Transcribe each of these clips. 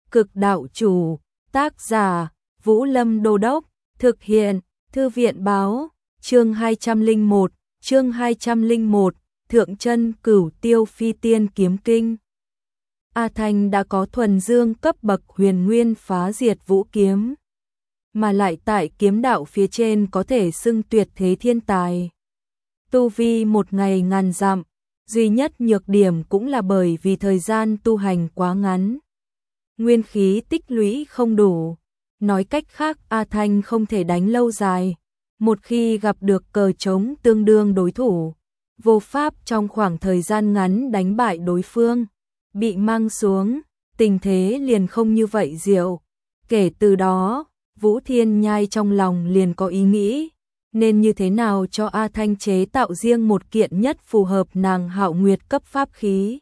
Cực đạo chủ, tác giả, Vũ Lâm Đô Đốc, thực hiện, Thư viện báo, chương 201, Thượng Chân Cửu Tiêu Phi Tiên Kiếm Kinh. A Thanh đã có thuần dương cấp bậc huyền nguyên phá diệt vũ kiếm, mà lại tại kiếm đạo phía trên có thể xưng tuyệt thế thiên tài. Tu vi một ngày ngàn dặm, duy nhất nhược điểm cũng là bởi vì thời gian tu hành quá ngắn. Nguyên khí tích lũy không đủ, nói cách khác A Thanh không thể đánh lâu dài. Một khi gặp được cờ trống tương đương đối thủ, vô pháp trong khoảng thời gian ngắn đánh bại đối phương, bị mang xuống, tình thế liền không như vậy diệu. Kể từ đó, Vũ Thiên Nhai trong lòng liền có ý nghĩ, nên như thế nào cho A Thanh chế tạo riêng một kiện nhất phù hợp nàng Hạo Nguyệt cấp pháp khí.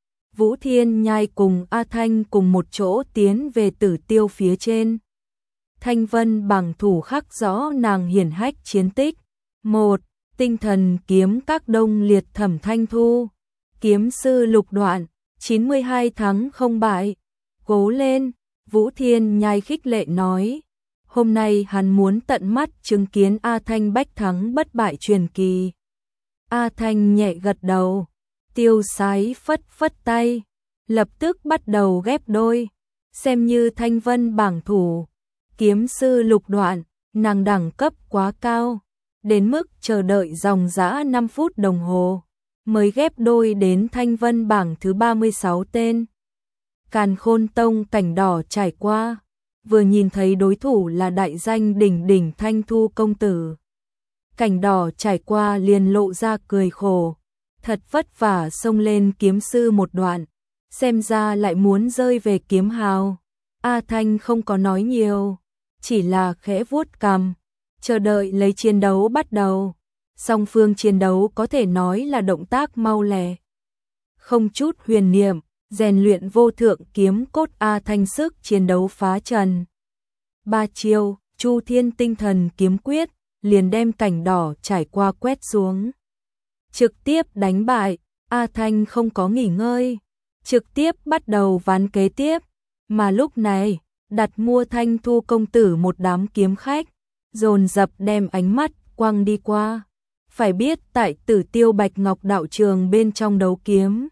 Vũ Thiên Nhai cùng A Thanh cùng một chỗ tiến về Tử Tiêu phía trên. Thanh Vân bằng thủ khắc rõ nàng hiển hách chiến tích. 1. Tinh thần kiếm các đông liệt Thẩm Thanh Thu. Kiếm sư lục đoạn, 92 thắng không bại. Cố lên, Vũ Thiên Nhai khích lệ nói. Hôm nay hắn muốn tận mắt chứng kiến A Thanh bách thắng bất bại truyền kỳ. A Thanh nhẹ gật đầu, tiêu sái phất phất tay, lập tức bắt đầu ghép đôi, xem như Thanh Vân bảng thủ. Kiếm sư lục đoạn, nàng đẳng cấp quá cao, đến mức chờ đợi dòng dã 5 phút đồng hồ, mới ghép đôi đến Thanh Vân bảng thứ 36 tên. Càn Khôn Tông cảnh đỏ trải qua, vừa nhìn thấy đối thủ là đại danh đỉnh đỉnh Thanh Thu công tử. Cảnh đỏ trải qua liền lộ ra cười khổ, thật vất vả xông lên kiếm sư một đoạn, xem ra lại muốn rơi về kiếm hào. A Thanh không có nói nhiều, chỉ là khẽ vuốt cằm, chờ đợi lấy chiến đấu bắt đầu. Song phương chiến đấu có thể nói là động tác mau lẹ, không chút huyền niệm, rèn luyện vô thượng kiếm cốt. A Thanh sức chiến đấu phá trần. 3 chiêu, Chu Thiên Tinh Thần Kiếm Quyết, liền đem cảnh đỏ trải qua quét xuống. Trực tiếp đánh bại, A Thanh không có nghỉ ngơi, trực tiếp bắt đầu ván kế tiếp. Mà lúc này, đặt mua Thanh Thu công tử một đám kiếm khách, dồn dập đem ánh mắt quăng đi qua. Phải biết tại Tử Tiêu Bạch Ngọc đạo trường bên trong đấu kiếm,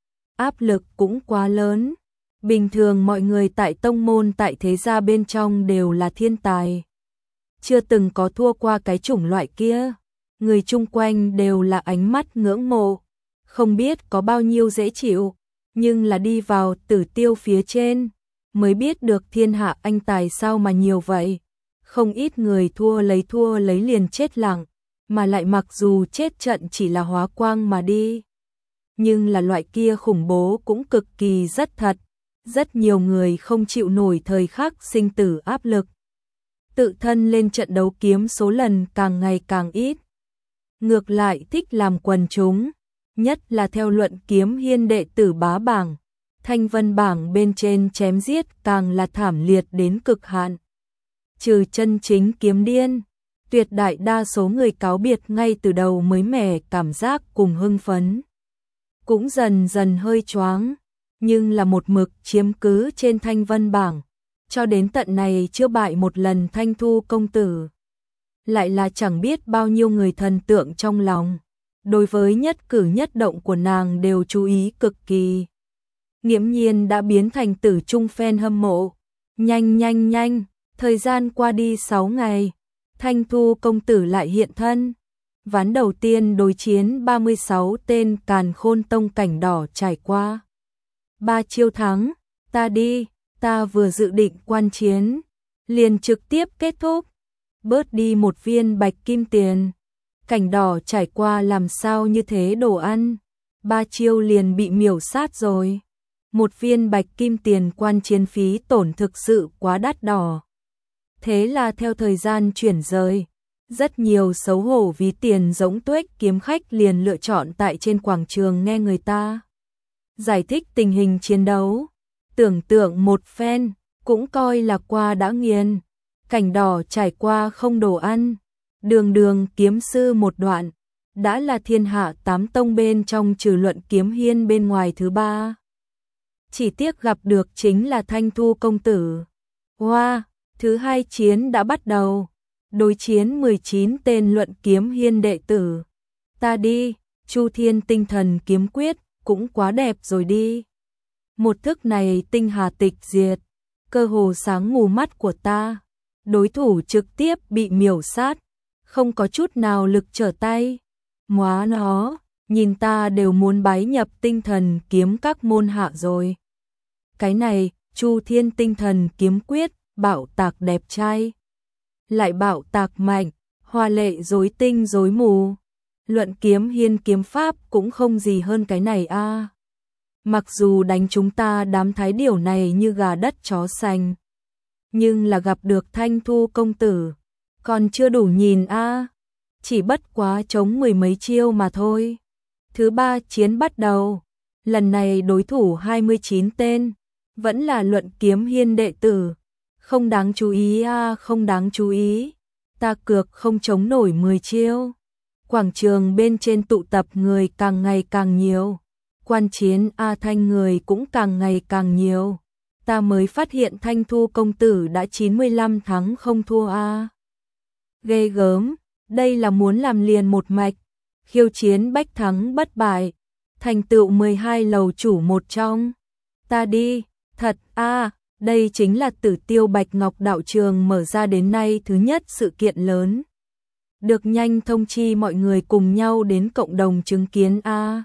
áp lực cũng quá lớn. Bình thường mọi người tại tông môn tại thế gia bên trong đều là thiên tài, chưa từng có thua qua cái chủng loại kia. Người chung quanh đều là ánh mắt ngưỡng mộ, không biết có bao nhiêu dễ chịu, nhưng là đi vào Tử Tiêu phía trên, mới biết được thiên hạ anh tài sao mà nhiều vậy. Không ít người thua lấy liền chết lặng, mà lại mặc dù chết trận chỉ là hóa quang mà đi, nhưng là loại kia khủng bố cũng cực kỳ rất thật. Rất nhiều người không chịu nổi thời khắc sinh tử áp lực, tự thân lên trận đấu kiếm số lần càng ngày càng ít. Ngược lại thích làm quần chúng, nhất là theo luận kiếm hiên đệ tử bá bảng, Thanh Vân bảng bên trên chém giết càng là thảm liệt đến cực hạn. Trừ chân chính kiếm điên, tuyệt đại đa số người cáo biệt ngay từ đầu mới mẻ cảm giác cùng hưng phấn, cũng dần dần hơi choáng, nhưng là một mực chiếm cứ trên Thanh Vân bảng, cho đến tận này chưa bại một lần Thanh Thu công tử. Lại là chẳng biết bao nhiêu người thần tượng trong lòng, đối với nhất cử nhất động của nàng đều chú ý cực kỳ. Nghiễm nhiên đã biến thành tử trung fan hâm mộ. Nhanh, thời gian qua đi 6 ngày, Thanh Thu công tử lại hiện thân. Ván đầu tiên đối chiến 36 tên Càn Khôn Tông cảnh đỏ trải qua. 3 chiêu thắng, ta đi, ta vừa dự định quan chiến, liền trực tiếp kết thúc, bớt đi một viên bạch kim tiền. Cảnh đỏ trải qua làm sao như thế đồ ăn, 3 chiêu liền bị miểu sát rồi. Một viên bạch kim tiền quan chiến phí tổn thực sự quá đắt đỏ. Thế là theo thời gian chuyển rời, rất nhiều xấu hổ ví tiền giống tuếch kiếm khách liền lựa chọn tại trên quảng trường nghe người ta giải thích tình hình chiến đấu. Tưởng tượng một phen, cũng coi là qua đã nghiền. Cảnh đỏ trải qua không đồ ăn, đường kiếm sư một đoạn, đã là thiên hạ 8 tông bên trong trừ luận kiếm hiên bên ngoài thứ 3. chỉ tiếc gặp được chính là Thanh Thu công tử. Hoa, thứ hai chiến đã bắt đầu. Đối chiến 19 tên luận kiếm hiên đệ tử. Ta đi, Chu Thiên tinh thần kiếm quyết, cũng quá đẹp rồi đi. Một thức này tinh hà tịch diệt, cơ hồ sáng mù mắt của ta. Đối thủ trực tiếp bị miểu sát, không có chút nào lực trở tay. Móa nó, nhìn ta đều muốn bái nhập tinh thần kiếm các môn hạ rồi. Cái này, Chu Thiên tinh thần kiếm quyết, bạo tạc đẹp trai. Lại bạo tạc mạnh, hoa lệ rối tinh rối mù. Luận kiếm hiên kiếm pháp cũng không gì hơn cái này a. Mặc dù đánh chúng ta đám thái điểu này như gà đất chó sành, nhưng là gặp được Thanh Thu công tử, còn chưa đủ nhìn a. Chỉ bất quá chống mười mấy chiêu mà thôi. Thứ ba chiến bắt đầu. Lần này đối thủ 29 tên, vẫn là luận kiếm hiên đệ tử. Không đáng chú ý a, không đáng chú ý. Ta cược không chống nổi 10 chiêu. Quảng trường bên trên tụ tập người càng ngày càng nhiều. Quan chiến A Thanh người cũng càng ngày càng nhiều. Ta mới phát hiện Thanh Thu công tử đã 95 thắng không thua a. Ghê gớm, đây là muốn làm liền một mạch. Khiêu chiến bách thắng bất bại. Thành tựu 12 lầu chủ một trong. Ta đi, thật a, đây chính là Tử Tiêu Bạch Ngọc đạo trường mở ra đến nay thứ nhất sự kiện lớn. Được nhanh thông chi mọi người cùng nhau đến cộng đồng chứng kiến a.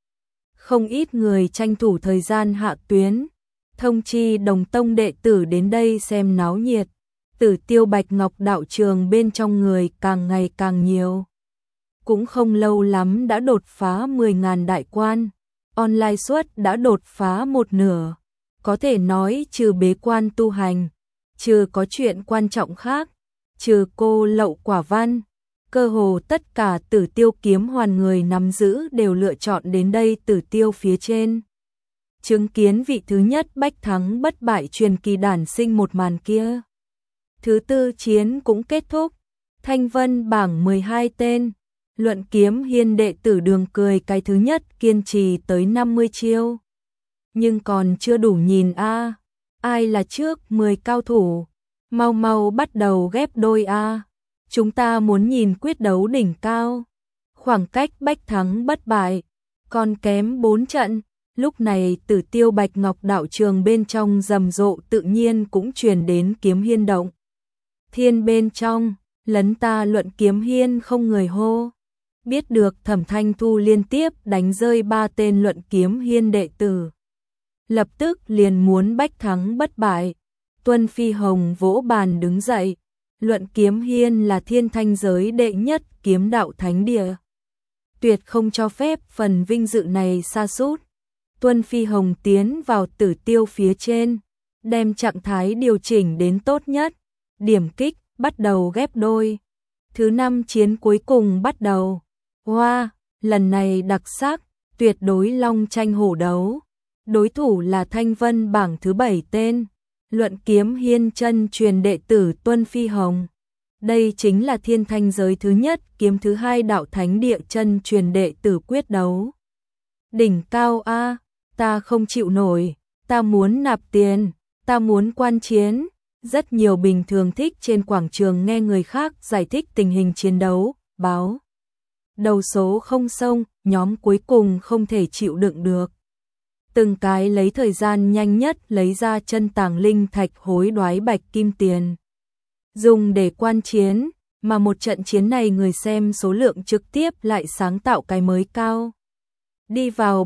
Không ít người tranh thủ thời gian hạ tuyến, thông chi đồng tông đệ tử đến đây xem náo nhiệt. Tử Tiêu Bạch Ngọc đạo trường bên trong người càng ngày càng nhiều. Cũng không lâu lắm đã đột phá 10.000 đại quan, online suất đã đột phá một nửa. Có thể nói trừ bế quan tu hành, trừ có chuyện quan trọng khác, trừ cô lậu quả văn, cơ hồ tất cả Tử Tiêu kiếm hoàn người nắm giữ đều lựa chọn đến đây Tử Tiêu phía trên. Chứng kiến vị thứ nhất bách thắng bất bại truyền kỳ đản sinh một màn kia. Thứ tư chiến cũng kết thúc, Thanh Vân bảng 12 tên, luận kiếm hiên đệ tử Đường Cười cái thứ nhất kiên trì tới 50 chiêu. Nhưng còn chưa đủ nhìn a, ai là trước 10 cao thủ, mau mau bắt đầu ghép đôi a. Chúng ta muốn nhìn quyết đấu đỉnh cao. Khoảng cách bách thắng bất bại còn kém 4 trận. Lúc này Tử Tiêu Bạch Ngọc đạo trường bên trong rầm rộ tự nhiên cũng truyền đến kiếm hiên động. Thiên bên trong, lấn ta luận kiếm hiên không người hô. Biết được Thẩm Thanh Thu liên tiếp đánh rơi 3 tên luận kiếm hiên đệ tử. Lập tức liền muốn bách thắng bất bại. Tuân Phi Hồng vỗ bàn đứng dậy. Luận kiếm hiên là thiên thanh giới đệ nhất kiếm đạo thánh địa. Tuyệt không cho phép phần vinh dự này sa sút. Tuân Phi Hồng tiến vào Tử Tiêu phía trên, đem trạng thái điều chỉnh đến tốt nhất. Điểm kích, bắt đầu ghép đôi. Thứ năm chiến cuối cùng bắt đầu. Hoa, lần này đặc sắc, tuyệt đối long tranh hổ đấu. Đối thủ là Thanh Vân bảng thứ 7 tên, luận kiếm hiên chân truyền đệ tử Tuân Phi Hồng. Đây chính là thiên thanh giới thứ nhất, kiếm thứ hai đạo thánh địa chân truyền đệ tử quyết đấu. Đỉnh cao a, ta không chịu nổi, ta muốn nạp tiền, ta muốn quan chiến. Rất nhiều bình thường thích trên quảng trường nghe người khác giải thích tình hình chiến đấu, báo. Đầu số không xông, nhóm cuối cùng không thể chịu đựng được. Từng cái lấy thời gian nhanh nhất lấy ra chân tàng linh thạch hối đoái bạch kim tiền. Dùng để quan chiến, mà một trận chiến này người xem số lượng trực tiếp lại sáng tạo cái mới cao. Đi vào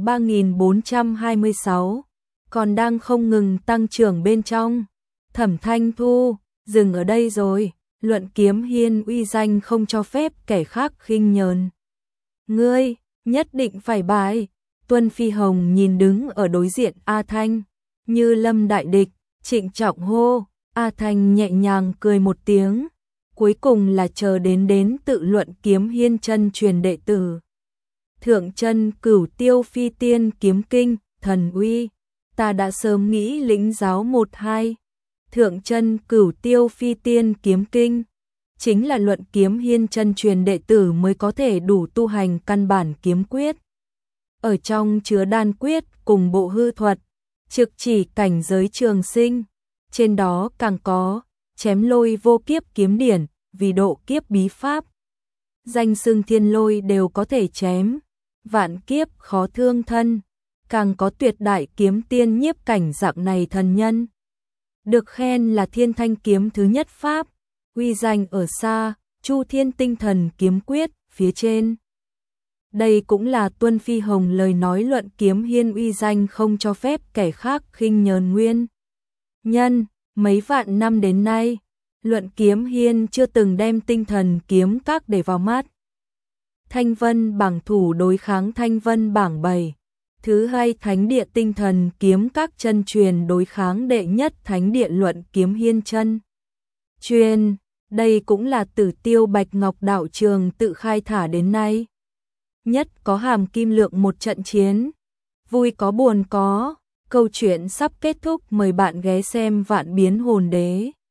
3.426, còn đang không ngừng tăng trưởng bên trong. Thẩm Thanh Thu, dừng ở đây rồi, luận kiếm hiên uy danh không cho phép kẻ khác khinh nhờn. Ngươi, nhất định phải bại. Tuân Phi Hồng nhìn đứng ở đối diện A Thanh, như lâm đại địch, trịnh trọng hô. A Thanh nhẹ nhàng cười một tiếng, cuối cùng là chờ đến tự luận kiếm hiên chân truyền đệ tử. Thượng chân Cửu Tiêu Phi Tiên kiếm kinh, thần uy, ta đã sớm nghĩ lĩnh giáo 1-2. Thượng chân Cửu Tiêu Phi Tiên kiếm kinh, chính là luận kiếm hiên chân truyền đệ tử mới có thể đủ tu hành căn bản kiếm quyết. Ở trong chứa đan quyết cùng bộ hư thuật, trực chỉ cảnh giới trường sinh, trên đó càng có chém lôi vô kiếp kiếm điển, vì độ kiếp bí pháp. Danh xưng thiên lôi đều có thể chém, vạn kiếp khó thương thân, càng có tuyệt đại kiếm tiên nhiếp cảnh dạng này thần nhân. Được khen là thiên thanh kiếm thứ nhất pháp, uy danh ở xa, Chu Thiên tinh thần kiếm quyết, phía trên. Đây cũng là Tuân Phi Hồng lời nói luận kiếm hiên uy danh không cho phép kẻ khác khinh nhờn nguyên. Nhân, mấy vạn năm đến nay, luận kiếm hiên chưa từng đem tinh thần kiếm các để vào mắt. Thanh Vân bảng thủ đối kháng Thanh Vân bảng 7. Thứ hai thánh địa tinh thần kiếm các chân truyền đối kháng đệ nhất thánh địa luận kiếm hiên chân truyền. Đây cũng là Tử Tiêu Bạch Ngọc đạo trường tự khai thả đến nay. Nhất có hàm kim lượng một trận chiến. Vui có buồn có. Câu chuyện sắp kết thúc, mời bạn ghé xem Vạn Biến Hồn Đế.